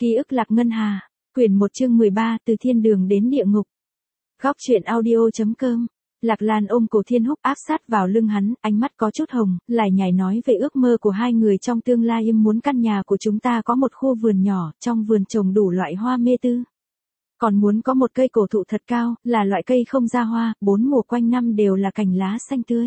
Ký ức Lạc Ngân Hà, quyển 1 chương 13 từ thiên đường đến địa ngục. Góc truyện audio.com. Lạc Lan ôm cổ Thiên Húc áp sát vào lưng hắn, ánh mắt có chút hồng, lải nhải nói về ước mơ của hai người trong tương lai. Muốn căn nhà của chúng ta có một khu vườn nhỏ, trong vườn trồng đủ loại hoa mê tư. Còn muốn có một cây cổ thụ thật cao, là loại cây không ra hoa, 4 mùa quanh năm đều là cành lá xanh tươi.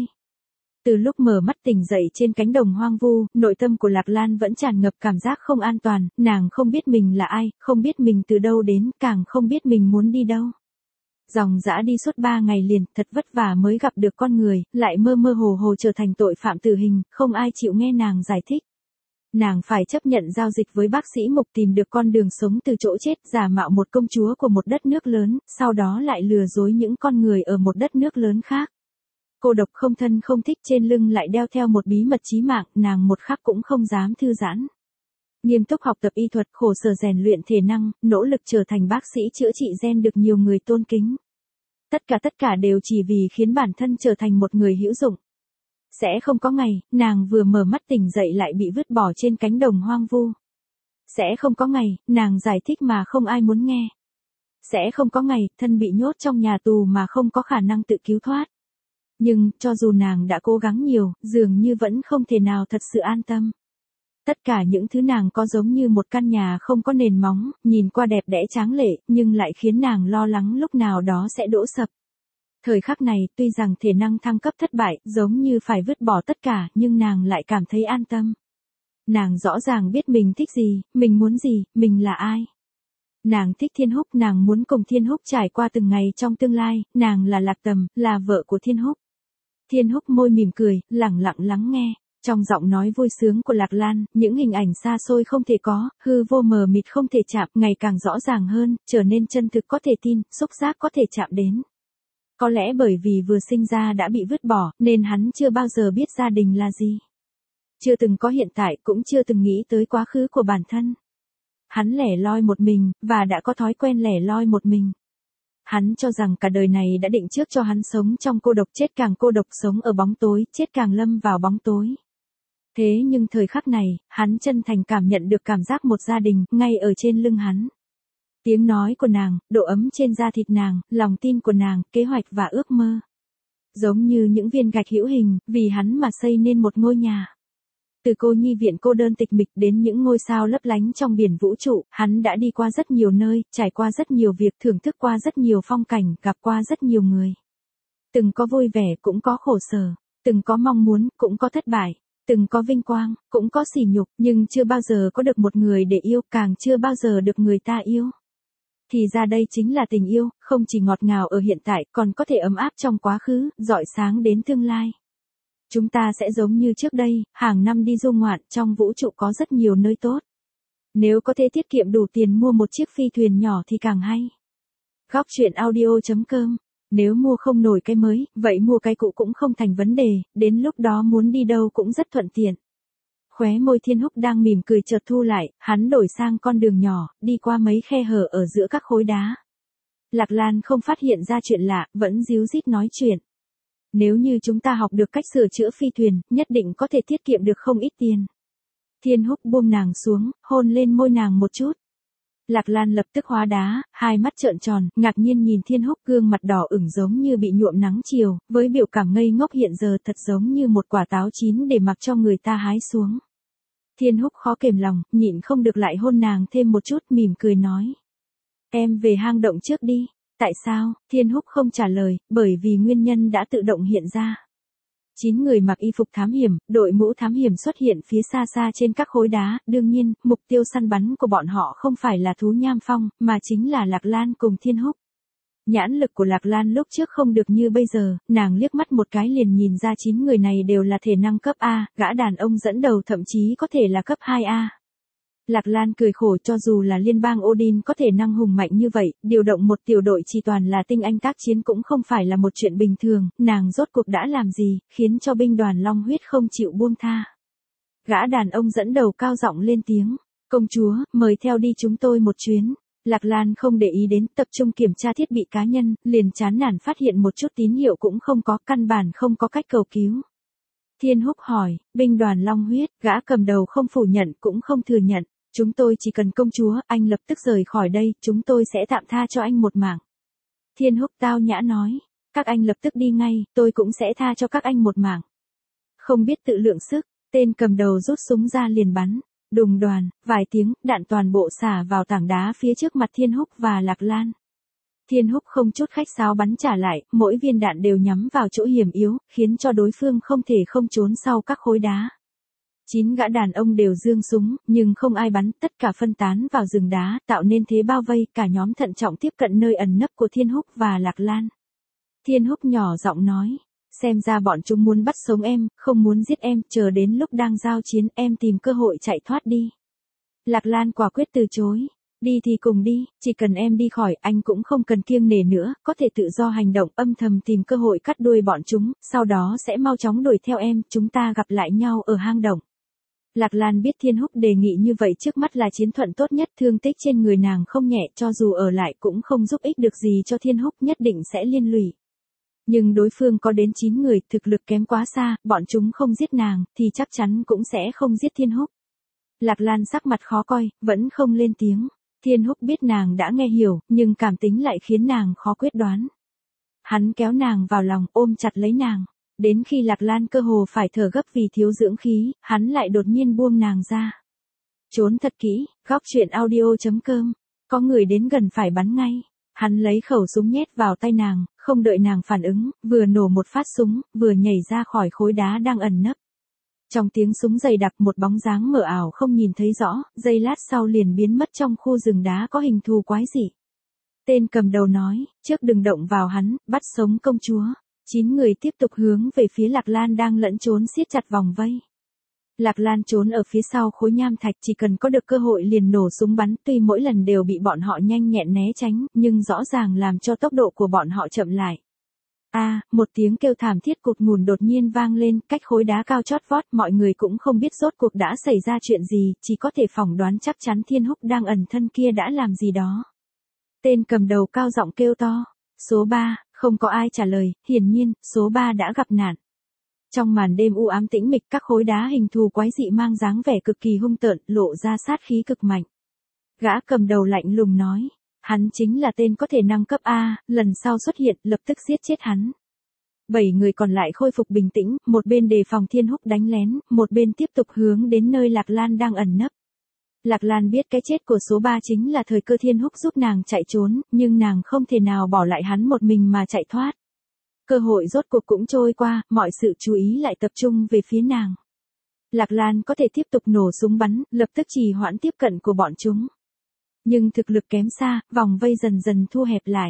Từ lúc mở mắt tỉnh dậy trên cánh đồng hoang vu, nội tâm của Lạc Lan vẫn tràn ngập cảm giác không an toàn, nàng không biết mình là ai, không biết mình từ đâu đến, càng không biết mình muốn đi đâu. Dòng dã đi suốt 3 ngày liền, thật vất vả mới gặp được con người, lại mơ mơ hồ hồ trở thành tội phạm tử hình, không ai chịu nghe nàng giải thích. Nàng phải chấp nhận giao dịch với bác sĩ Mục tìm được con đường sống từ chỗ chết, giả mạo một công chúa của một đất nước lớn, sau đó lại lừa dối những con người ở một đất nước lớn khác. Cô độc không thân không thích, trên lưng lại đeo theo một bí mật chí mạng, nàng một khắc cũng không dám thư giãn. Nghiêm túc học tập y thuật, khổ sở rèn luyện thể năng, nỗ lực trở thành bác sĩ chữa trị gen được nhiều người tôn kính. Tất cả đều chỉ vì khiến bản thân trở thành một người hữu dụng. Sẽ không có ngày, nàng vừa mở mắt tỉnh dậy lại bị vứt bỏ trên cánh đồng hoang vu. Sẽ không có ngày, nàng giải thích mà không ai muốn nghe. Sẽ không có ngày, thân bị nhốt trong nhà tù mà không có khả năng tự cứu thoát. Nhưng, cho dù nàng đã cố gắng nhiều, dường như vẫn không thể nào thật sự an tâm. Tất cả những thứ nàng có giống như một căn nhà không có nền móng, nhìn qua đẹp đẽ tráng lệ, nhưng lại khiến nàng lo lắng lúc nào đó sẽ đổ sập. Thời khắc này, tuy rằng thể năng thăng cấp thất bại, giống như phải vứt bỏ tất cả, nhưng nàng lại cảm thấy an tâm. Nàng rõ ràng biết mình thích gì, mình muốn gì, mình là ai. Nàng thích Thiên Húc, nàng muốn cùng Thiên Húc trải qua từng ngày trong tương lai, nàng là Lạc Tầm, là vợ của Thiên Húc. Thiên Húc môi mỉm cười, lẳng lặng lắng nghe. Trong giọng nói vui sướng của Lạc Lan, những hình ảnh xa xôi không thể có, hư vô mờ mịt không thể chạm, ngày càng rõ ràng hơn, trở nên chân thực có thể tin, xúc giác có thể chạm đến. Có lẽ bởi vì vừa sinh ra đã bị vứt bỏ, nên hắn chưa bao giờ biết gia đình là gì. Chưa từng có hiện tại, cũng chưa từng nghĩ tới quá khứ của bản thân. Hắn lẻ loi một mình, và đã có thói quen lẻ loi một mình. Hắn cho rằng cả đời này đã định trước cho hắn sống trong cô độc, chết càng cô độc, sống ở bóng tối, chết càng lâm vào bóng tối. Thế nhưng thời khắc này, hắn chân thành cảm nhận được cảm giác một gia đình, ngay ở trên lưng hắn. Tiếng nói của nàng, độ ấm trên da thịt nàng, lòng tin của nàng, kế hoạch và ước mơ. Giống như những viên gạch hữu hình, vì hắn mà xây nên một ngôi nhà. Từ cô nhi viện cô đơn tịch mịch đến những ngôi sao lấp lánh trong biển vũ trụ, hắn đã đi qua rất nhiều nơi, trải qua rất nhiều việc, thưởng thức qua rất nhiều phong cảnh, gặp qua rất nhiều người. Từng có vui vẻ, cũng có khổ sở, từng có mong muốn, cũng có thất bại, từng có vinh quang, cũng có sỉ nhục, nhưng chưa bao giờ có được một người để yêu, càng chưa bao giờ được người ta yêu. Thì ra đây chính là tình yêu, không chỉ ngọt ngào ở hiện tại, còn có thể ấm áp trong quá khứ, rọi sáng đến tương lai. Chúng ta sẽ giống như trước đây, hàng năm đi du ngoạn, trong vũ trụ có rất nhiều nơi tốt. Nếu có thể tiết kiệm đủ tiền mua một chiếc phi thuyền nhỏ thì càng hay. Góc truyện audio.com. Nếu mua không nổi cái mới, vậy mua cái cũ cũng không thành vấn đề, đến lúc đó muốn đi đâu cũng rất thuận tiện. Khóe môi Thiên Húc đang mỉm cười chợt thu lại, hắn đổi sang con đường nhỏ, đi qua mấy khe hở ở giữa các khối đá. Lạc Lan không phát hiện ra chuyện lạ, vẫn díu dít nói chuyện. Nếu như chúng ta học được cách sửa chữa phi thuyền, nhất định có thể tiết kiệm được không ít tiền. Thiên Húc buông nàng xuống, hôn lên môi nàng một chút. Lạc Lan lập tức hóa đá, hai mắt trợn tròn, ngạc nhiên nhìn Thiên Húc, gương mặt đỏ ửng giống như bị nhuộm nắng chiều, với biểu cảm ngây ngốc hiện giờ thật giống như một quả táo chín để mặc cho người ta hái xuống. Thiên Húc khó kềm lòng, nhịn không được lại hôn nàng thêm một chút, mỉm cười nói. Em về hang động trước đi. Tại sao? Thiên Húc không trả lời, bởi vì nguyên nhân đã tự động hiện ra. 9 người mặc y phục thám hiểm, đội mũ thám hiểm xuất hiện phía xa xa trên các khối đá, đương nhiên, mục tiêu săn bắn của bọn họ không phải là thú nham phong, mà chính là Lạc Lan cùng Thiên Húc. Nhãn lực của Lạc Lan lúc trước không được như bây giờ, nàng liếc mắt một cái liền nhìn ra 9 người này đều là thể năng cấp A, gã đàn ông dẫn đầu thậm chí có thể là cấp 2A. Lạc Lan cười khổ, cho dù là liên bang Odin có thể năng hùng mạnh như vậy, điều động một tiểu đội chỉ toàn là tinh anh tác chiến cũng không phải là một chuyện bình thường, nàng rốt cuộc đã làm gì, khiến cho binh đoàn Long Huyết không chịu buông tha. Gã đàn ông dẫn đầu cao giọng lên tiếng, công chúa, mời theo đi chúng tôi một chuyến. Lạc Lan không để ý đến, tập trung kiểm tra thiết bị cá nhân, liền chán nản phát hiện một chút tín hiệu cũng không có, căn bản không có cách cầu cứu. Thiên Húc hỏi, binh đoàn Long Huyết, gã cầm đầu không phủ nhận cũng không thừa nhận. Chúng tôi chỉ cần công chúa, anh lập tức rời khỏi đây, chúng tôi sẽ tạm tha cho anh một mạng. Thiên Húc tao nhã nói, các anh lập tức đi ngay, tôi cũng sẽ tha cho các anh một mạng. Không biết tự lượng sức, tên cầm đầu rút súng ra liền bắn. Đùng đoàn, vài tiếng, đạn toàn bộ xả vào tảng đá phía trước mặt Thiên Húc và Lạc Lan. Thiên Húc không chút khách sáo bắn trả lại, mỗi viên đạn đều nhắm vào chỗ hiểm yếu, khiến cho đối phương không thể không trốn sau các khối đá. 9 gã đàn ông đều giương súng, nhưng không ai bắn, tất cả phân tán vào rừng đá, tạo nên thế bao vây, cả nhóm thận trọng tiếp cận nơi ẩn nấp của Thiên Húc và Lạc Lan. Thiên Húc nhỏ giọng nói, xem ra bọn chúng muốn bắt sống em, không muốn giết em, chờ đến lúc đang giao chiến, em tìm cơ hội chạy thoát đi. Lạc Lan quả quyết từ chối. Đi thì cùng đi, chỉ cần em đi khỏi, anh cũng không cần kiêng nể nữa, có thể tự do hành động, âm thầm tìm cơ hội cắt đuôi bọn chúng, sau đó sẽ mau chóng đuổi theo em, chúng ta gặp lại nhau ở hang động. Lạc Lan biết Thiên Húc đề nghị như vậy trước mắt là chiến thuận tốt nhất, thương tích trên người nàng không nhẹ, cho dù ở lại cũng không giúp ích được gì cho Thiên Húc, nhất định sẽ liên lụy. Nhưng đối phương có đến 9 người, thực lực kém quá xa, bọn chúng không giết nàng, thì chắc chắn cũng sẽ không giết Thiên Húc. Lạc Lan sắc mặt khó coi, vẫn không lên tiếng. Thiên Húc biết nàng đã nghe hiểu, nhưng cảm tính lại khiến nàng khó quyết đoán. Hắn kéo nàng vào lòng, ôm chặt lấy nàng. Đến khi Lạc Lan cơ hồ phải thở gấp vì thiếu dưỡng khí, hắn lại đột nhiên buông nàng ra. Trốn thật kỹ, góc truyện audio.com. Có người đến gần phải bắn ngay. Hắn lấy khẩu súng nhét vào tay nàng, không đợi nàng phản ứng, vừa nổ một phát súng, vừa nhảy ra khỏi khối đá đang ẩn nấp. Trong tiếng súng dày đặc, một bóng dáng mờ ảo không nhìn thấy rõ, giây lát sau liền biến mất trong khu rừng đá có hình thù quái dị. Tên cầm đầu nói, trước đừng động vào hắn, bắt sống công chúa. 9 người tiếp tục hướng về phía Lạc Lan đang lẫn trốn siết chặt vòng vây. Lạc Lan trốn ở phía sau khối nham thạch, chỉ cần có được cơ hội liền nổ súng bắn, tuy mỗi lần đều bị bọn họ nhanh nhẹn né tránh, nhưng rõ ràng làm cho tốc độ của bọn họ chậm lại. Một tiếng kêu thảm thiết cụt ngùn đột nhiên vang lên, cách khối đá cao chót vót, mọi người cũng không biết rốt cuộc đã xảy ra chuyện gì, chỉ có thể phỏng đoán chắc chắn Thiên Húc đang ẩn thân kia đã làm gì đó. Tên cầm đầu cao giọng kêu to, số 3, không có ai trả lời, hiển nhiên, số 3 đã gặp nạn. Trong màn đêm u ám tĩnh mịch, các khối đá hình thù quái dị mang dáng vẻ cực kỳ hung tợn, lộ ra sát khí cực mạnh. Gã cầm đầu lạnh lùng nói, hắn chính là tên có thể năng cấp A, lần sau xuất hiện, lập tức giết chết hắn. 7 người còn lại khôi phục bình tĩnh, một bên đề phòng Thiên Húc đánh lén, một bên tiếp tục hướng đến nơi Lạc Lan đang ẩn nấp. Lạc Lan biết cái chết của số 3 chính là thời cơ Thiên Húc giúp nàng chạy trốn, nhưng nàng không thể nào bỏ lại hắn một mình mà chạy thoát. Cơ hội rốt cuộc cũng trôi qua, mọi sự chú ý lại tập trung về phía nàng. Lạc Lan có thể tiếp tục nổ súng bắn, lập tức trì hoãn tiếp cận của bọn chúng. Nhưng thực lực kém xa, vòng vây dần dần thu hẹp lại.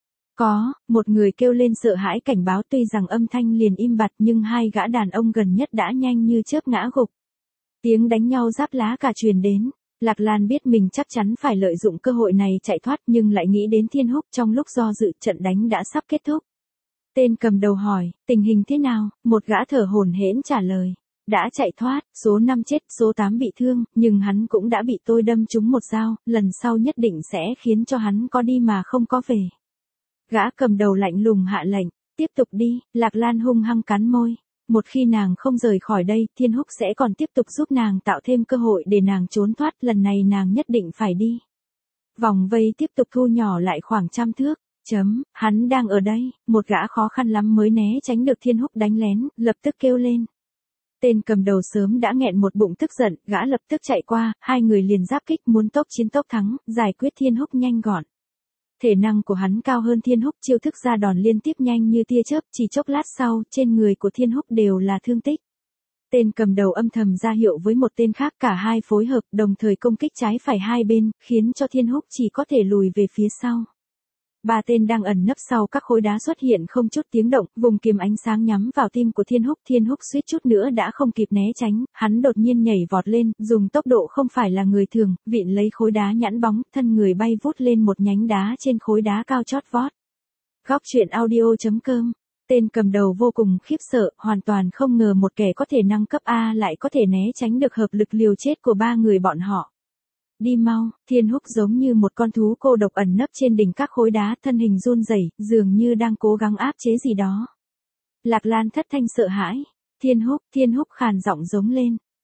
Một người kêu lên sợ hãi cảnh báo, tuy rằng âm thanh liền im bặt nhưng 2 gã đàn ông gần nhất đã nhanh như chớp ngã gục. Tiếng đánh nhau giáp lá cả truyền đến. Lạc Lan biết mình chắc chắn phải lợi dụng cơ hội này chạy thoát, nhưng lại nghĩ đến Thiên Húc, trong lúc do dự trận đánh đã sắp kết thúc. Tên cầm đầu hỏi, tình hình thế nào? Một gã thở hổn hển trả lời, đã chạy thoát, số 5 chết, số 8 bị thương, nhưng hắn cũng đã bị tôi đâm trúng một dao, lần sau nhất định sẽ khiến cho hắn có đi mà không có về. Gã cầm đầu lạnh lùng hạ lệnh, tiếp tục đi. Lạc Lan hung hăng cắn môi. Một khi nàng không rời khỏi đây, Thiên Húc sẽ còn tiếp tục giúp nàng tạo thêm cơ hội để nàng trốn thoát, lần này nàng nhất định phải đi. Vòng vây tiếp tục thu nhỏ lại khoảng 100 thước. Hắn đang ở đây, một gã khó khăn lắm mới né tránh được Thiên Húc đánh lén, lập tức kêu lên. Tên cầm đầu sớm đã nghẹn một bụng tức giận, gã lập tức chạy qua, 2 người liền giáp kích muốn tốc chiến tốc thắng, giải quyết Thiên Húc nhanh gọn. Thể năng của hắn cao hơn Thiên Húc, chiêu thức ra đòn liên tiếp nhanh như tia chớp, chỉ chốc lát sau, trên người của Thiên Húc đều là thương tích. Tên cầm đầu âm thầm ra hiệu với một tên khác, cả hai phối hợp, đồng thời công kích trái phải hai bên, khiến cho Thiên Húc chỉ có thể lùi về phía sau. 3 tên đang ẩn nấp sau các khối đá xuất hiện không chút tiếng động, vùng kiếm ánh sáng nhắm vào tim của Thiên Húc suýt chút nữa đã không kịp né tránh, hắn đột nhiên nhảy vọt lên, dùng tốc độ không phải là người thường, vịn lấy khối đá nhẵn bóng, thân người bay vút lên một nhánh đá trên khối đá cao chót vót. Góc truyện audio.com. Tên cầm đầu vô cùng khiếp sợ, hoàn toàn không ngờ một kẻ có thể năng cấp A lại có thể né tránh được hợp lực liều chết của 3 người bọn họ. Đi mau, Thiên Húc giống như một con thú cô độc ẩn nấp trên đỉnh các khối đá, thân hình run rẩy, dường như đang cố gắng áp chế gì đó. Lạc Lan thất thanh sợ hãi. Thiên Húc khàn giọng giống lên.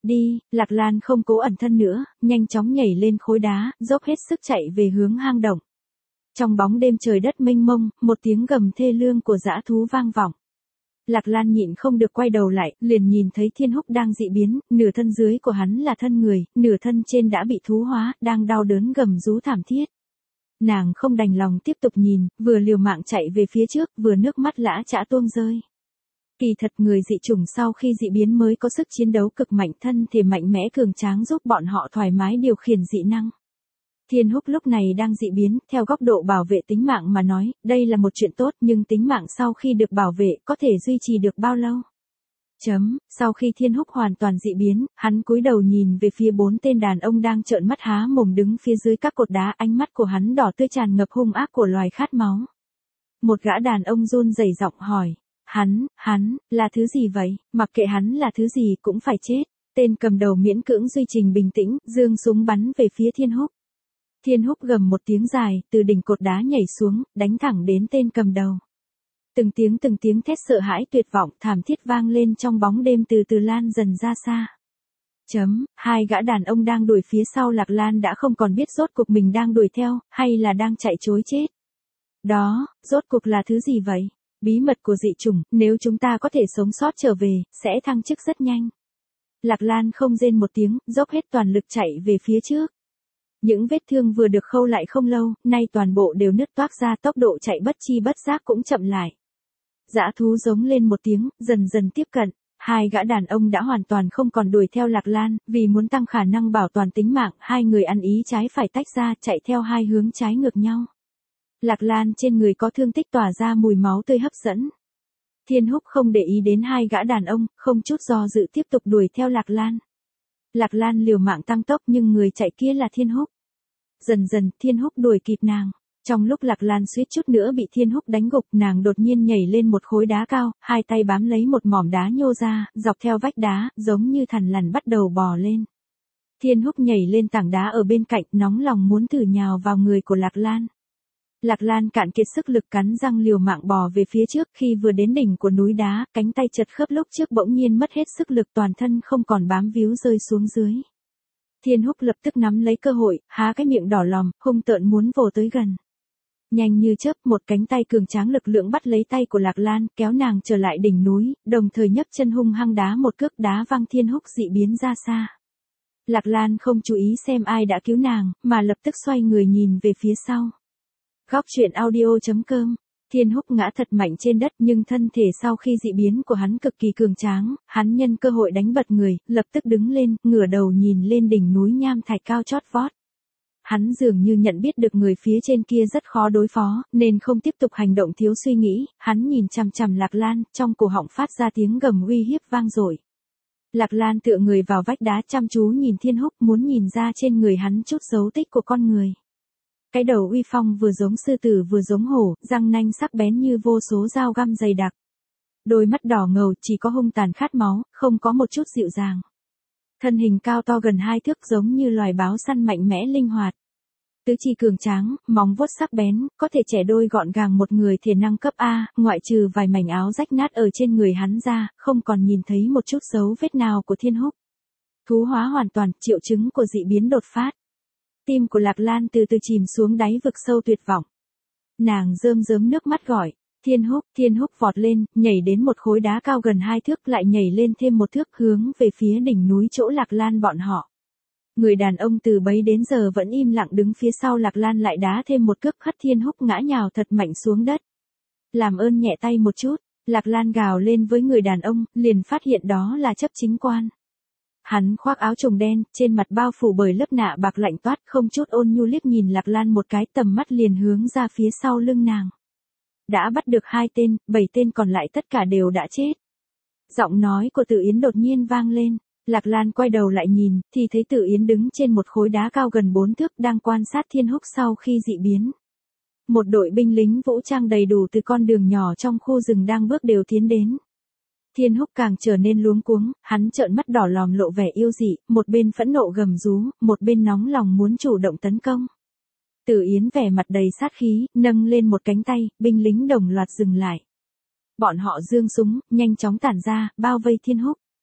Đi, Lạc Lan không cố ẩn thân nữa, nhanh chóng nhảy lên khối đá, dốc hết sức chạy về hướng hang động. Trong bóng đêm trời đất mênh mông, một tiếng gầm thê lương của dã thú vang vọng. Lạc Lan nhịn không được quay đầu lại, liền nhìn thấy Thiên Húc đang dị biến, nửa thân dưới của hắn là thân người, nửa thân trên đã bị thú hóa, đang đau đớn gầm rú thảm thiết. Nàng không đành lòng tiếp tục nhìn, vừa liều mạng chạy về phía trước, vừa nước mắt lã chã tuôn rơi. Kỳ thật người dị chủng sau khi dị biến mới có sức chiến đấu cực mạnh, thân thể mạnh mẽ cường tráng giúp bọn họ thoải mái điều khiển dị năng. Thiên Húc lúc này đang dị biến, theo góc độ bảo vệ tính mạng mà nói, đây là một chuyện tốt, nhưng tính mạng sau khi được bảo vệ có thể duy trì được bao lâu? Sau khi Thiên Húc hoàn toàn dị biến, hắn cúi đầu nhìn về phía 4 tên đàn ông đang trợn mắt há mồm đứng phía dưới các cột đá, ánh mắt của hắn đỏ tươi tràn ngập hung ác của loài khát máu. Một gã đàn ông run rẩy giọng hỏi, hắn, là thứ gì vậy, mặc kệ hắn là thứ gì cũng phải chết. Tên cầm đầu miễn cưỡng duy trì bình tĩnh, giương súng bắn về phía Thiên Húc. Thiên Húc gầm một tiếng dài, từ đỉnh cột đá nhảy xuống, đánh thẳng đến tên cầm đầu. Từng tiếng thét sợ hãi tuyệt vọng thảm thiết vang lên trong bóng đêm từ từ lan dần ra xa. Hai gã đàn ông đang đuổi phía sau Lạc Lan đã không còn biết rốt cuộc mình đang đuổi theo, hay là đang chạy trối chết. Đó, rốt cuộc là thứ gì vậy? Bí mật của dị chủng, nếu chúng ta có thể sống sót trở về, sẽ thăng chức rất nhanh. Lạc Lan không rên một tiếng, dốc hết toàn lực chạy về phía trước. Những vết thương vừa được khâu lại không lâu, nay toàn bộ đều nứt toác ra, tốc độ chạy bất chi bất giác cũng chậm lại. Dã thú giống lên một tiếng, dần dần tiếp cận. Hai gã đàn ông đã hoàn toàn không còn đuổi theo Lạc Lan, vì muốn tăng khả năng bảo toàn tính mạng, hai người ăn ý trái phải tách ra, chạy theo hai hướng trái ngược nhau. Lạc Lan trên người có thương tích tỏa ra mùi máu tươi hấp dẫn. Thiên Húc không để ý đến hai gã đàn ông, không chút do dự tiếp tục đuổi theo Lạc Lan. Lạc Lan liều mạng tăng tốc nhưng người chạy kia là Thiên Húc. Dần dần Thiên Húc đuổi kịp nàng. Trong lúc Lạc Lan suýt chút nữa bị Thiên Húc đánh gục, nàng đột nhiên nhảy lên một khối đá cao, hai tay bám lấy một mỏm đá nhô ra, dọc theo vách đá, giống như thằn lằn bắt đầu bò lên. Thiên Húc nhảy lên tảng đá ở bên cạnh, nóng lòng muốn thử nhào vào người của Lạc Lan. Lạc Lan cạn kiệt sức lực cắn răng liều mạng bò về phía trước, khi vừa đến đỉnh của núi đá, cánh tay chật khớp lúc trước bỗng nhiên mất hết sức lực, toàn thân không còn bám víu rơi xuống dưới. Thiên Húc lập tức nắm lấy cơ hội, há cái miệng đỏ lòm, hung tợn muốn vồ tới gần. Nhanh như chớp, một cánh tay cường tráng lực lượng bắt lấy tay của Lạc Lan, kéo nàng trở lại đỉnh núi, đồng thời nhấc chân hung hăng đá một cước đá văng Thiên Húc dị biến ra xa. Lạc Lan không chú ý xem ai đã cứu nàng, mà lập tức xoay người nhìn về phía sau. Góc truyện audio.com. Thiên Húc ngã thật mạnh trên đất, nhưng thân thể sau khi dị biến của hắn cực kỳ cường tráng, hắn nhân cơ hội đánh bật người, lập tức đứng lên, ngửa đầu nhìn lên đỉnh núi nham thạch cao chót vót. Hắn dường như nhận biết được người phía trên kia rất khó đối phó, nên không tiếp tục hành động thiếu suy nghĩ, hắn nhìn chằm chằm Lạc Lan, trong cổ họng phát ra tiếng gầm uy hiếp vang dội. Lạc Lan tựa người vào vách đá chăm chú nhìn Thiên Húc, muốn nhìn ra trên người hắn chút dấu tích của con người. Cái đầu uy phong vừa giống sư tử vừa giống hổ, răng nanh sắc bén như vô số dao găm dày đặc. Đôi mắt đỏ ngầu chỉ có hung tàn khát máu, không có một chút dịu dàng. Thân hình cao to gần 2 thước giống như loài báo săn mạnh mẽ linh hoạt. Tứ chi cường tráng, móng vuốt sắc bén, có thể chẻ đôi gọn gàng một người thể năng cấp A, ngoại trừ vài mảnh áo rách nát ở trên người hắn ra, không còn nhìn thấy một chút dấu vết nào của Thiên Húc. Thú hóa hoàn toàn, triệu chứng của dị biến đột phát. Tim của Lạc Lan từ từ chìm xuống đáy vực sâu tuyệt vọng. Nàng rơm rớm nước mắt gọi, Thiên Húc vọt lên, nhảy đến một khối đá cao gần 2 thước, lại nhảy lên thêm 1 thước hướng về phía đỉnh núi chỗ Lạc Lan bọn họ. Người đàn ông từ bấy đến giờ vẫn im lặng đứng phía sau Lạc Lan lại đá thêm một cước, hất Thiên Húc ngã nhào thật mạnh xuống đất. Làm ơn nhẹ tay một chút, Lạc Lan gào lên với người đàn ông, liền phát hiện đó là chấp chính quan. Hắn khoác áo trùng đen, trên mặt bao phủ bởi lớp nạ bạc lạnh toát, không chút ôn nhu liếc nhìn Lạc Lan một cái, tầm mắt liền hướng ra phía sau lưng nàng. Đã bắt được 2 tên, 7 tên còn lại tất cả đều đã chết. Giọng nói của Tử Yến đột nhiên vang lên. Lạc Lan quay đầu lại nhìn, thì thấy Tử Yến đứng trên một khối đá cao gần 4 thước đang quan sát Thiên Húc sau khi dị biến. Một đội binh lính vũ trang đầy đủ từ con đường nhỏ trong khu rừng đang bước đều tiến đến. Thiên Húc càng trở nên luống cuống, hắn trợn mắt đỏ lòm lộ vẻ yêu dị, một bên phẫn nộ gầm rú, một bên nóng lòng muốn chủ động tấn công. Tử Yến vẻ mặt đầy sát khí, nâng lên một cánh tay, binh lính đồng loạt dừng lại. Bọn họ giương súng, nhanh chóng tản ra, bao vây Thiên Húc.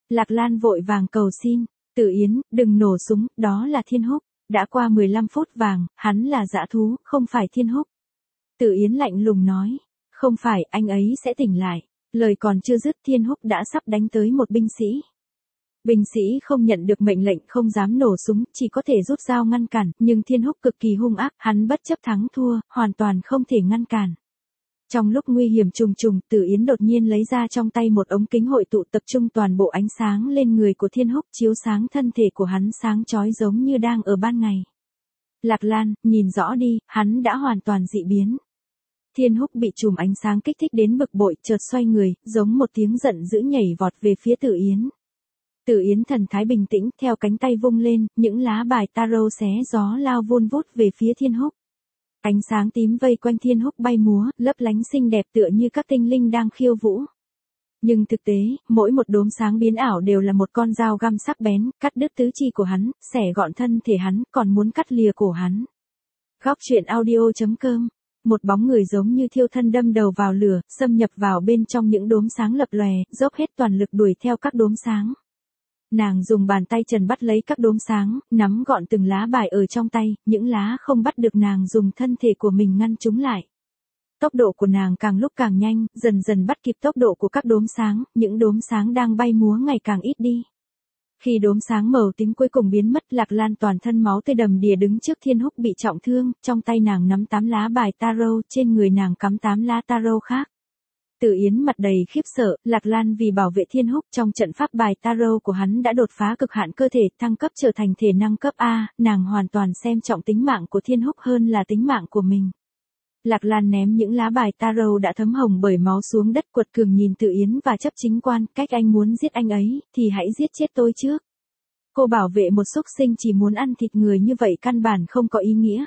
Lạc Lan vội vàng cầu xin, Tử Yến, đừng nổ súng, đó là Thiên Húc. Đã qua 15 phút vàng, hắn là dã thú, không phải Thiên Húc. Tử Yến lạnh lùng nói, không phải, anh ấy sẽ tỉnh lại. Lời còn chưa dứt Thiên Húc đã sắp đánh tới một binh sĩ. Binh sĩ không nhận được mệnh lệnh không dám nổ súng, chỉ có thể rút dao ngăn cản, nhưng Thiên Húc cực kỳ hung ác, hắn bất chấp thắng thua, hoàn toàn không thể ngăn cản. Trong lúc nguy hiểm trùng trùng, Tử Yến đột nhiên lấy ra trong tay một ống kính hội tụ tập trung toàn bộ ánh sáng lên người của Thiên Húc, chiếu sáng thân thể của hắn sáng chói giống như đang ở ban ngày. Lạc Lan, nhìn rõ đi, hắn đã hoàn toàn dị biến. Thiên Húc bị chùm ánh sáng kích thích đến bực bội, chợt xoay người, giống một tiếng giận dữ nhảy vọt về phía Tử Yến. Tử Yến thần thái bình tĩnh, theo cánh tay vung lên, những lá bài tarot xé gió lao vun vút về phía Thiên Húc. Ánh sáng tím vây quanh Thiên Húc bay múa, lấp lánh xinh đẹp tựa như các tinh linh đang khiêu vũ. Nhưng thực tế, mỗi một đốm sáng biến ảo đều là một con dao găm sắc bén, cắt đứt tứ chi của hắn, xẻ gọn thân thể hắn, còn muốn cắt lìa cổ hắn. Góc truyện audio.com. Một bóng người giống như thiêu thân đâm đầu vào lửa, xâm nhập vào bên trong những đốm sáng lập lòe, dốc hết toàn lực đuổi theo các đốm sáng. Nàng dùng bàn tay trần bắt lấy các đốm sáng, nắm gọn từng lá bài ở trong tay, những lá không bắt được nàng dùng thân thể của mình ngăn chúng lại. Tốc độ của nàng càng lúc càng nhanh, dần dần bắt kịp tốc độ của các đốm sáng, những đốm sáng đang bay múa ngày càng ít đi. Khi đốm sáng màu tím cuối cùng biến mất, Lạc Lan toàn thân máu tươi đầm đìa đứng trước Thiên Húc bị trọng thương, trong tay nàng nắm 8 lá bài tarot, trên người nàng cắm 8 lá tarot khác. Tử Yến mặt đầy khiếp sợ, Lạc Lan vì bảo vệ Thiên Húc trong trận pháp bài tarot của hắn đã đột phá cực hạn cơ thể, thăng cấp trở thành thể năng cấp A, nàng hoàn toàn xem trọng tính mạng của Thiên Húc hơn là tính mạng của mình. Lạc Lan ném những lá bài tarot đã thấm hồng bởi máu xuống đất, quật cường nhìn Tử Yến và chấp chính quan, cách anh muốn giết anh ấy, thì hãy giết chết tôi trước. Cô bảo vệ một súc sinh chỉ muốn ăn thịt người như vậy căn bản không có ý nghĩa.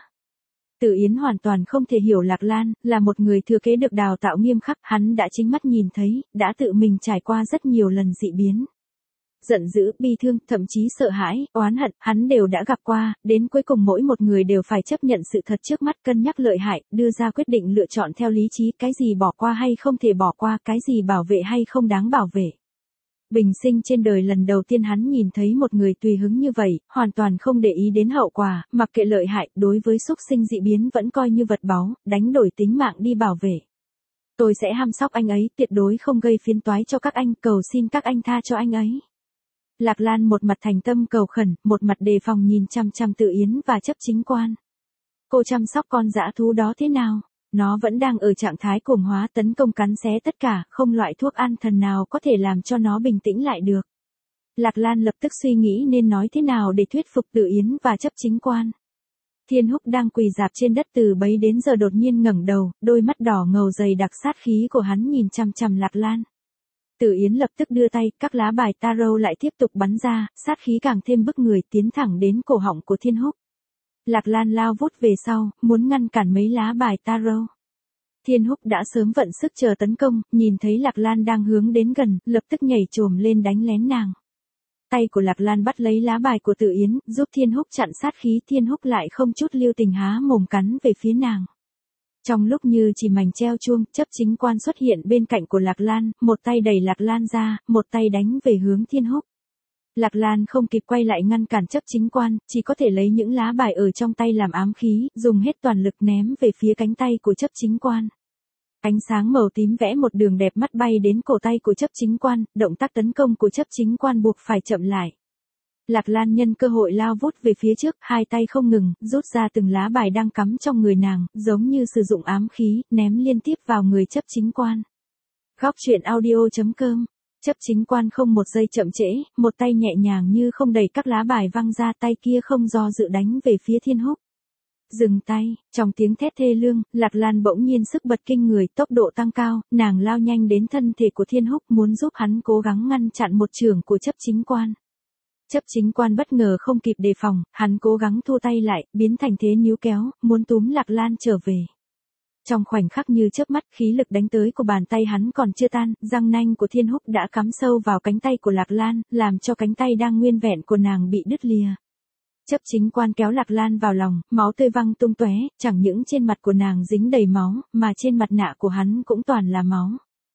Tử Yến hoàn toàn không thể hiểu Lạc Lan, là một người thừa kế được đào tạo nghiêm khắc, hắn đã chính mắt nhìn thấy, đã tự mình trải qua rất nhiều lần dị biến. Giận dữ, bi thương, thậm chí sợ hãi, oán hận, hắn đều đã gặp qua, đến cuối cùng mỗi một người đều phải chấp nhận sự thật trước mắt, cân nhắc lợi hại, đưa ra quyết định lựa chọn theo lý trí, cái gì bỏ qua hay không thể bỏ qua, cái gì bảo vệ hay không đáng bảo vệ. Bình sinh trên đời lần đầu tiên hắn nhìn thấy một người tùy hứng như vậy, hoàn toàn không để ý đến hậu quả, mặc kệ lợi hại, đối với xúc sinh dị biến vẫn coi như vật báu, đánh đổi tính mạng đi bảo vệ. Tôi sẽ chăm sóc anh ấy, tuyệt đối không gây phiền toái cho các anh, cầu xin các anh tha cho anh ấy. Lạc Lan một mặt thành tâm cầu khẩn, một mặt đề phòng nhìn chăm chăm Tử Yến và chấp chính quan. Cô chăm sóc con dã thú đó thế nào? Nó vẫn đang ở trạng thái cuồng hóa, tấn công cắn xé tất cả, không loại thuốc an thần nào có thể làm cho nó bình tĩnh lại được. Lạc Lan lập tức suy nghĩ nên nói thế nào để thuyết phục Tử Yến và chấp chính quan. Thiên Húc đang quỳ rạp trên đất từ bấy đến giờ đột nhiên ngẩng đầu, đôi mắt đỏ ngầu dày đặc sát khí của hắn nhìn chằm chằm Lạc Lan. Tử Yến lập tức đưa tay, các lá bài tarot lại tiếp tục bắn ra, sát khí càng thêm bức người tiến thẳng đến cổ họng của Thiên Húc. Lạc Lan lao vút về sau, muốn ngăn cản mấy lá bài tarot. Thiên Húc đã sớm vận sức chờ tấn công, nhìn thấy Lạc Lan đang hướng đến gần, lập tức nhảy chồm lên đánh lén nàng. Tay của Lạc Lan bắt lấy lá bài của Tử Yến, giúp Thiên Húc chặn sát khí, Thiên Húc lại không chút lưu tình há mồm cắn về phía nàng. Trong lúc như chỉ mảnh treo chuông, chấp chính quan xuất hiện bên cạnh của Lạc Lan, một tay đẩy Lạc Lan ra, một tay đánh về hướng Thiên Húc. Lạc Lan không kịp quay lại ngăn cản chấp chính quan, chỉ có thể lấy những lá bài ở trong tay làm ám khí, dùng hết toàn lực ném về phía cánh tay của chấp chính quan. Ánh sáng màu tím vẽ một đường đẹp mắt bay đến cổ tay của chấp chính quan, động tác tấn công của chấp chính quan buộc phải chậm lại. Lạc Lan nhân cơ hội lao vút về phía trước, hai tay không ngừng, rút ra từng lá bài đang cắm trong người nàng, giống như sử dụng ám khí, ném liên tiếp vào người chấp chính quan. Góc truyện audio.com. Chấp chính quan không một giây chậm trễ, một tay nhẹ nhàng như không đẩy các lá bài văng ra, tay kia không do dự đánh về phía Thiên Húc. Dừng tay, trong tiếng thét thê lương, Lạc Lan bỗng nhiên sức bật kinh người, tốc độ tăng cao, nàng lao nhanh đến thân thể của Thiên Húc muốn giúp hắn cố gắng ngăn chặn một chưởng của chấp chính quan. Chấp chính quan bất ngờ không kịp đề phòng, hắn cố gắng thu tay lại, biến thành thế níu kéo, muốn túm Lạc Lan trở về. Trong khoảnh khắc như chớp mắt, khí lực đánh tới của bàn tay hắn còn chưa tan, răng nanh của Thiên Húc đã cắm sâu vào cánh tay của Lạc Lan, làm cho cánh tay đang nguyên vẹn của nàng bị đứt lìa. Chấp chính quan kéo Lạc Lan vào lòng, máu tươi văng tung tóe, chẳng những trên mặt của nàng dính đầy máu, mà trên mặt nạ của hắn cũng toàn là máu.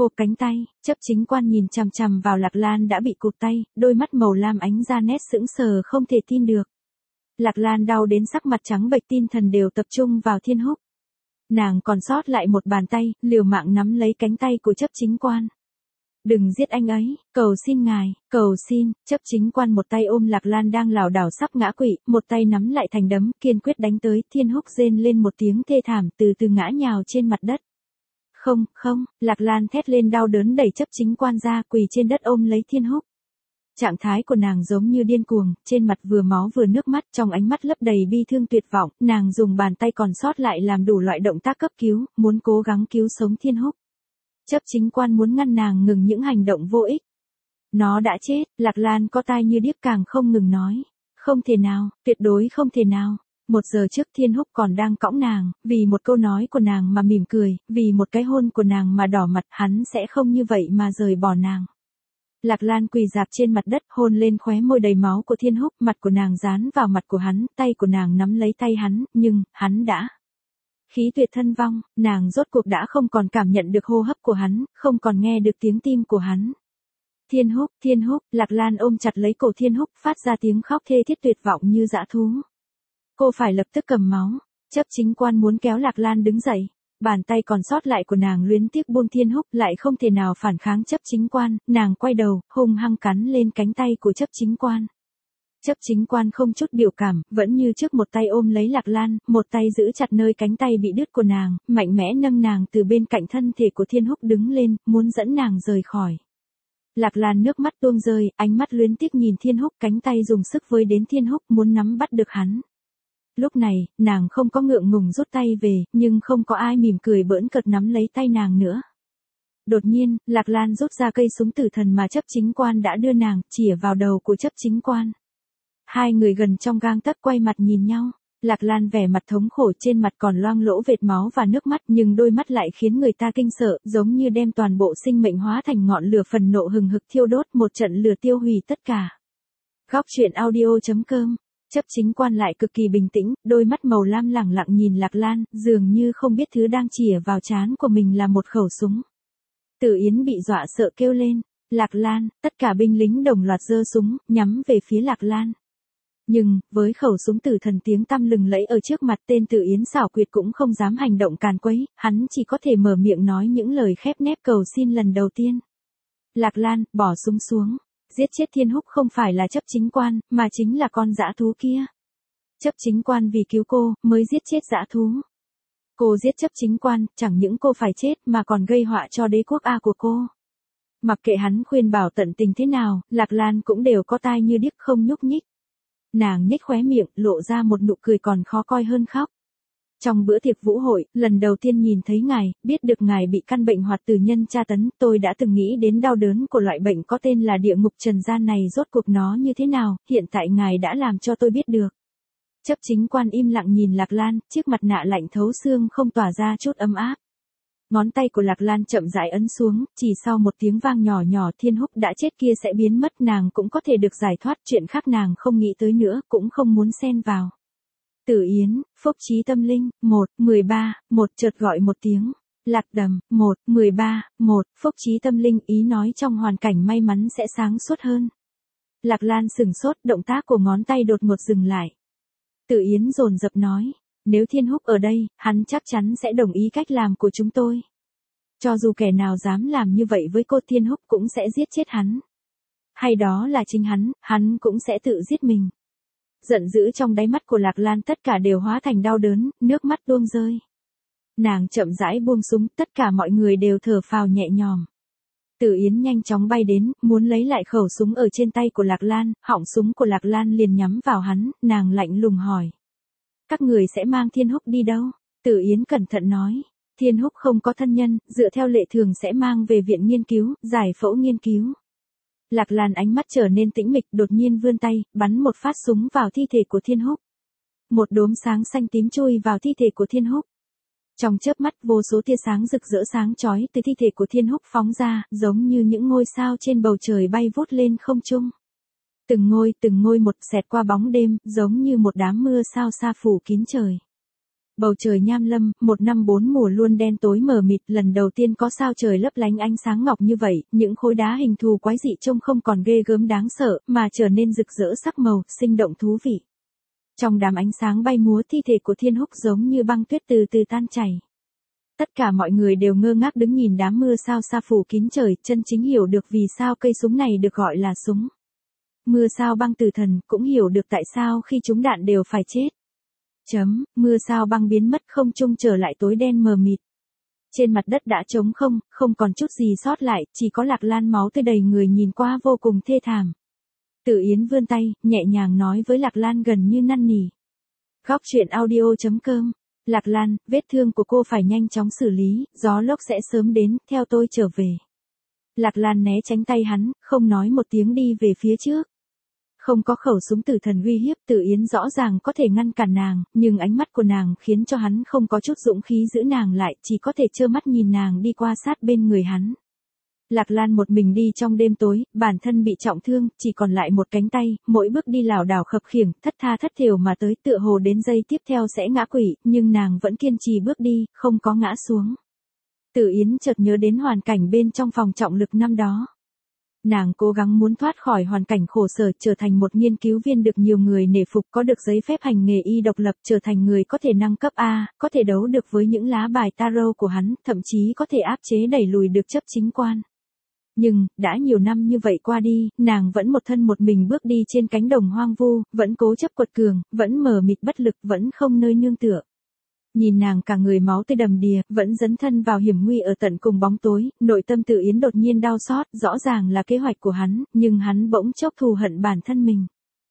cô cánh tay, chấp chính quan nhìn chằm chằm vào Lạc Lan đã bị cụt tay, đôi mắt màu lam ánh ra nét sững sờ không thể tin được. Lạc Lan đau đến sắc mặt trắng bệch, tinh thần đều tập trung vào Thiên Húc. Nàng còn sót lại một bàn tay, liều mạng nắm lấy cánh tay của chấp chính quan. Đừng giết anh ấy, cầu xin ngài, cầu xin, chấp chính quan một tay ôm Lạc Lan đang lảo đảo sắp ngã quỵ, một tay nắm lại thành đấm, kiên quyết đánh tới. Thiên Húc rên lên một tiếng thê thảm, từ từ ngã nhào trên mặt đất. Không, không, Lạc Lan thét lên đau đớn đẩy chấp chính quan ra, quỳ trên đất ôm lấy Thiên Húc. Trạng thái của nàng giống như điên cuồng, trên mặt vừa máu vừa nước mắt, trong ánh mắt lấp đầy bi thương tuyệt vọng, nàng dùng bàn tay còn sót lại làm đủ loại động tác cấp cứu, muốn cố gắng cứu sống Thiên Húc. Chấp chính quan muốn ngăn nàng ngừng những hành động vô ích. Nó đã chết, Lạc Lan có tai như điếc càng không ngừng nói. Không thể nào, tuyệt đối không thể nào. 1 giờ trước Thiên Húc còn đang cõng nàng, vì một câu nói của nàng mà mỉm cười, vì một cái hôn của nàng mà đỏ mặt, hắn sẽ không như vậy mà rời bỏ nàng. Lạc Lan quỳ rạp trên mặt đất, hôn lên khóe môi đầy máu của Thiên Húc, mặt của nàng dán vào mặt của hắn, tay của nàng nắm lấy tay hắn, nhưng, hắn đã khí tuyệt thân vong, nàng rốt cuộc đã không còn cảm nhận được hô hấp của hắn, không còn nghe được tiếng tim của hắn. Thiên Húc, Lạc Lan ôm chặt lấy cổ Thiên Húc, phát ra tiếng khóc thê thiết tuyệt vọng như dã thú. Cô phải lập tức cầm máu, chấp chính quan muốn kéo Lạc Lan đứng dậy. Bàn tay còn sót lại của nàng luyến tiếc buông Thiên Húc, lại không thể nào phản kháng chấp chính quan, nàng quay đầu, hung hăng cắn lên cánh tay của chấp chính quan. Chấp chính quan không chút biểu cảm, vẫn như trước một tay ôm lấy Lạc Lan, một tay giữ chặt nơi cánh tay bị đứt của nàng, mạnh mẽ nâng nàng từ bên cạnh thân thể của Thiên Húc đứng lên, muốn dẫn nàng rời khỏi. Lạc Lan nước mắt tuôn rơi, ánh mắt luyến tiếc nhìn Thiên Húc, cánh tay dùng sức với đến Thiên Húc muốn nắm bắt được hắn. Lúc này, nàng không có ngượng ngùng rút tay về, nhưng không có ai mỉm cười bỡn cợt nắm lấy tay nàng nữa. Đột nhiên, Lạc Lan rút ra cây súng tử thần mà chấp chính quan đã đưa nàng, chĩa vào đầu của chấp chính quan. Hai người gần trong gang tấc quay mặt nhìn nhau. Lạc Lan vẻ mặt thống khổ, trên mặt còn loang lỗ vệt máu và nước mắt, nhưng đôi mắt lại khiến người ta kinh sợ, giống như đem toàn bộ sinh mệnh hóa thành ngọn lửa phần nộ hừng hực thiêu đốt, một trận lửa tiêu hủy tất cả. Góc truyện audio.com. Chấp chính quan lại cực kỳ bình tĩnh, đôi mắt màu lam lẳng lặng nhìn Lạc Lan, dường như không biết thứ đang chĩa vào trán của mình là một khẩu súng. Tử Yến bị dọa sợ kêu lên. Lạc Lan, tất cả binh lính đồng loạt giơ súng, nhắm về phía Lạc Lan. Nhưng, với khẩu súng tử thần tiếng tăm lừng lẫy ở trước mặt, tên Tử Yến xảo quyệt cũng không dám hành động càn quấy, hắn chỉ có thể mở miệng nói những lời khép nép cầu xin lần đầu tiên. Lạc Lan, bỏ súng xuống. Giết chết Thiên Húc không phải là chấp chính quan, mà chính là con dã thú kia. Chấp chính quan vì cứu cô, mới giết chết dã thú. Cô giết chấp chính quan, chẳng những cô phải chết mà còn gây họa cho đế quốc A của cô. Mặc kệ hắn khuyên bảo tận tình thế nào, Lạc Lan cũng đều có tai như điếc không nhúc nhích. Nàng nhếch khóe miệng, lộ ra một nụ cười còn khó coi hơn khóc. Trong bữa tiệc vũ hội, lần đầu tiên nhìn thấy ngài, biết được ngài bị căn bệnh hoạt tử nhân tra tấn, tôi đã từng nghĩ đến đau đớn của loại bệnh có tên là địa ngục trần gian này rốt cuộc nó như thế nào, hiện tại ngài đã làm cho tôi biết được. Chấp chính quan im lặng nhìn Lạc Lan, chiếc mặt nạ lạnh thấu xương không tỏa ra chút ấm áp. Ngón tay của Lạc Lan chậm rãi ấn xuống, chỉ sau một tiếng vang nhỏ nhỏ Thiên Húc đã chết kia sẽ biến mất, nàng cũng có thể được giải thoát, chuyện khác nàng không nghĩ tới nữa, cũng không muốn xen vào. Tử Yến, phúc trí tâm linh, 1-13, chợt gọi một tiếng. Lạc Đầm, 1-13, phúc trí tâm linh, ý nói trong hoàn cảnh may mắn sẽ sáng suốt hơn. Lạc Lan sửng sốt, động tác của ngón tay đột ngột dừng lại. Tử Yến dồn dập nói, nếu Thiên Húc ở đây, hắn chắc chắn sẽ đồng ý cách làm của chúng tôi. Cho dù kẻ nào dám làm như vậy với cô, Thiên Húc cũng sẽ giết chết hắn. Hay đó là chính hắn cũng sẽ tự giết mình. Giận dữ trong đáy mắt của Lạc Lan tất cả đều hóa thành đau đớn, nước mắt tuôn rơi. Nàng chậm rãi buông súng, tất cả mọi người đều thở phào nhẹ nhõm. Tử Yến nhanh chóng bay đến, muốn lấy lại khẩu súng ở trên tay của Lạc Lan, họng súng của Lạc Lan liền nhắm vào hắn, nàng lạnh lùng hỏi. Các người sẽ mang Thiên Húc đi đâu? Tử Yến cẩn thận nói. Thiên Húc không có thân nhân, dựa theo lệ thường sẽ mang về viện nghiên cứu, giải phẫu nghiên cứu. Lạc Lan ánh mắt trở nên tĩnh mịch, đột nhiên vươn tay, bắn một phát súng vào thi thể của Thiên Húc. Một đốm sáng xanh tím chui vào thi thể của Thiên Húc. Trong chớp mắt, vô số tia sáng rực rỡ sáng chói từ thi thể của Thiên Húc phóng ra, giống như những ngôi sao trên bầu trời bay vút lên không trung. Từng ngôi một xẹt qua bóng đêm, giống như một đám mưa sao xa phủ kín trời. Bầu trời nham lâm, một năm bốn mùa luôn đen tối mờ mịt, lần đầu tiên có sao trời lấp lánh ánh sáng ngọc như vậy, những khối đá hình thù quái dị trông không còn ghê gớm đáng sợ, mà trở nên rực rỡ sắc màu, sinh động thú vị. Trong đám ánh sáng bay múa, thi thể của Thiên Húc giống như băng tuyết từ từ tan chảy. Tất cả mọi người đều ngơ ngác đứng nhìn đám mưa sao xa phủ kín trời, chân chính hiểu được vì sao cây súng này được gọi là súng. Mưa sao băng tử thần, cũng hiểu được tại sao khi trúng đạn đều phải chết. Mưa sao băng biến mất, không trung trở lại tối đen mờ mịt. Trên mặt đất đã trống không, không còn chút gì sót lại, chỉ có Lạc Lan máu tươi đầy người nhìn qua vô cùng thê thảm. Tử Yến vươn tay, nhẹ nhàng nói với Lạc Lan gần như năn nỉ. Góc truyện audio.com. Lạc Lan, vết thương của cô phải nhanh chóng xử lý, gió lốc sẽ sớm đến, theo tôi trở về. Lạc Lan né tránh tay hắn, không nói một tiếng đi về phía trước. Không có khẩu súng tử thần uy hiếp, Tử Yến rõ ràng có thể ngăn cản nàng, nhưng ánh mắt của nàng khiến cho hắn không có chút dũng khí giữ nàng lại, chỉ có thể trơ mắt nhìn nàng đi qua sát bên người hắn. Lạc Lan một mình đi trong đêm tối, bản thân bị trọng thương, chỉ còn lại một cánh tay, mỗi bước đi lảo đảo khập khiễng, thất tha thất thểu mà tới, tựa hồ đến giây tiếp theo sẽ ngã quỵ, nhưng nàng vẫn kiên trì bước đi, không có ngã xuống. Tử Yến chợt nhớ đến hoàn cảnh bên trong phòng trọng lực năm đó. Nàng cố gắng muốn thoát khỏi hoàn cảnh khổ sở, trở thành một nghiên cứu viên được nhiều người nể phục, có được giấy phép hành nghề y độc lập, trở thành người có thể năng cấp A, có thể đấu được với những lá bài tarot của hắn, thậm chí có thể áp chế đẩy lùi được chấp chính quan. Nhưng, đã nhiều năm như vậy qua đi, nàng vẫn một thân một mình bước đi trên cánh đồng hoang vu, vẫn cố chấp quật cường, vẫn mờ mịt bất lực, vẫn không nơi nương tựa. Nhìn nàng cả người máu tươi đầm đìa, vẫn dấn thân vào hiểm nguy ở tận cùng bóng tối, nội tâm Tử Yến đột nhiên đau xót, rõ ràng là kế hoạch của hắn, nhưng hắn bỗng chốc thù hận bản thân mình.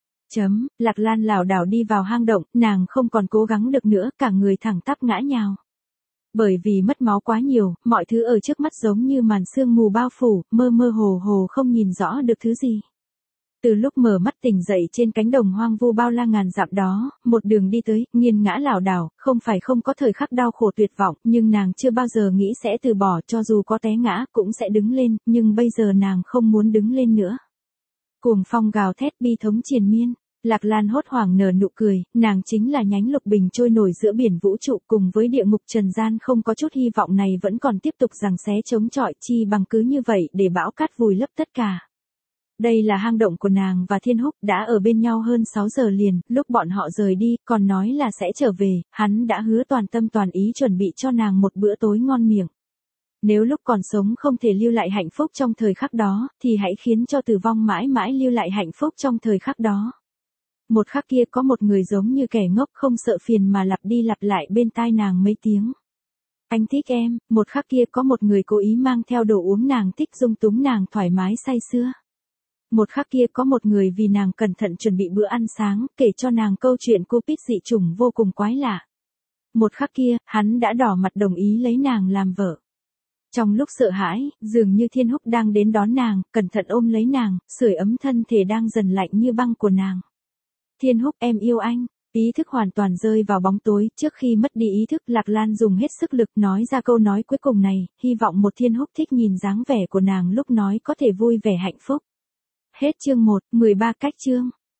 Lạc Lan lảo đảo đi vào hang động, nàng không còn cố gắng được nữa, cả người thẳng tắp ngã nhào. Bởi vì mất máu quá nhiều, mọi thứ ở trước mắt giống như màn sương mù bao phủ, mơ mơ hồ hồ không nhìn rõ được thứ gì. Từ lúc mở mắt tỉnh dậy trên cánh đồng hoang vu bao la ngàn dặm đó, một đường đi tới, nghiêng ngã lảo đảo, không phải không có thời khắc đau khổ tuyệt vọng, nhưng nàng chưa bao giờ nghĩ sẽ từ bỏ, cho dù có té ngã, cũng sẽ đứng lên, nhưng bây giờ nàng không muốn đứng lên nữa. Cuồng phong gào thét bi thống triền miên. Lạc Lan hốt hoảng nở nụ cười, nàng chính là nhánh lục bình trôi nổi giữa biển vũ trụ, cùng với địa ngục trần gian không có chút hy vọng này vẫn còn tiếp tục giằng xé chống chọi, chi bằng cứ như vậy để bão cát vùi lấp tất cả. Đây là hang động của nàng và Thiên Húc, đã ở bên nhau hơn 6 giờ liền, lúc bọn họ rời đi, còn nói là sẽ trở về, hắn đã hứa toàn tâm toàn ý chuẩn bị cho nàng một bữa tối ngon miệng. Nếu lúc còn sống không thể lưu lại hạnh phúc trong thời khắc đó, thì hãy khiến cho tử vong mãi mãi lưu lại hạnh phúc trong thời khắc đó. Một khắc kia có một người giống như kẻ ngốc không sợ phiền mà lặp đi lặp lại bên tai nàng mấy tiếng. Anh thích em, một khắc kia có một người cố ý mang theo đồ uống nàng thích dung túng nàng thoải mái say sưa. Một khắc kia có một người vì nàng cẩn thận chuẩn bị bữa ăn sáng, kể cho nàng câu chuyện Cupid dị chủng vô cùng quái lạ. Một khắc kia, hắn đã đỏ mặt đồng ý lấy nàng làm vợ. Trong lúc sợ hãi, dường như Thiên Húc đang đến đón nàng, cẩn thận ôm lấy nàng, sưởi ấm thân thể đang dần lạnh như băng của nàng. Thiên Húc, em yêu anh. Ý thức hoàn toàn rơi vào bóng tối, trước khi mất đi ý thức, Lạc Lan dùng hết sức lực nói ra câu nói cuối cùng này, hy vọng một Thiên Húc thích nhìn dáng vẻ của nàng lúc nói có thể vui vẻ hạnh phúc. Hết chương 1, 13 cách chương.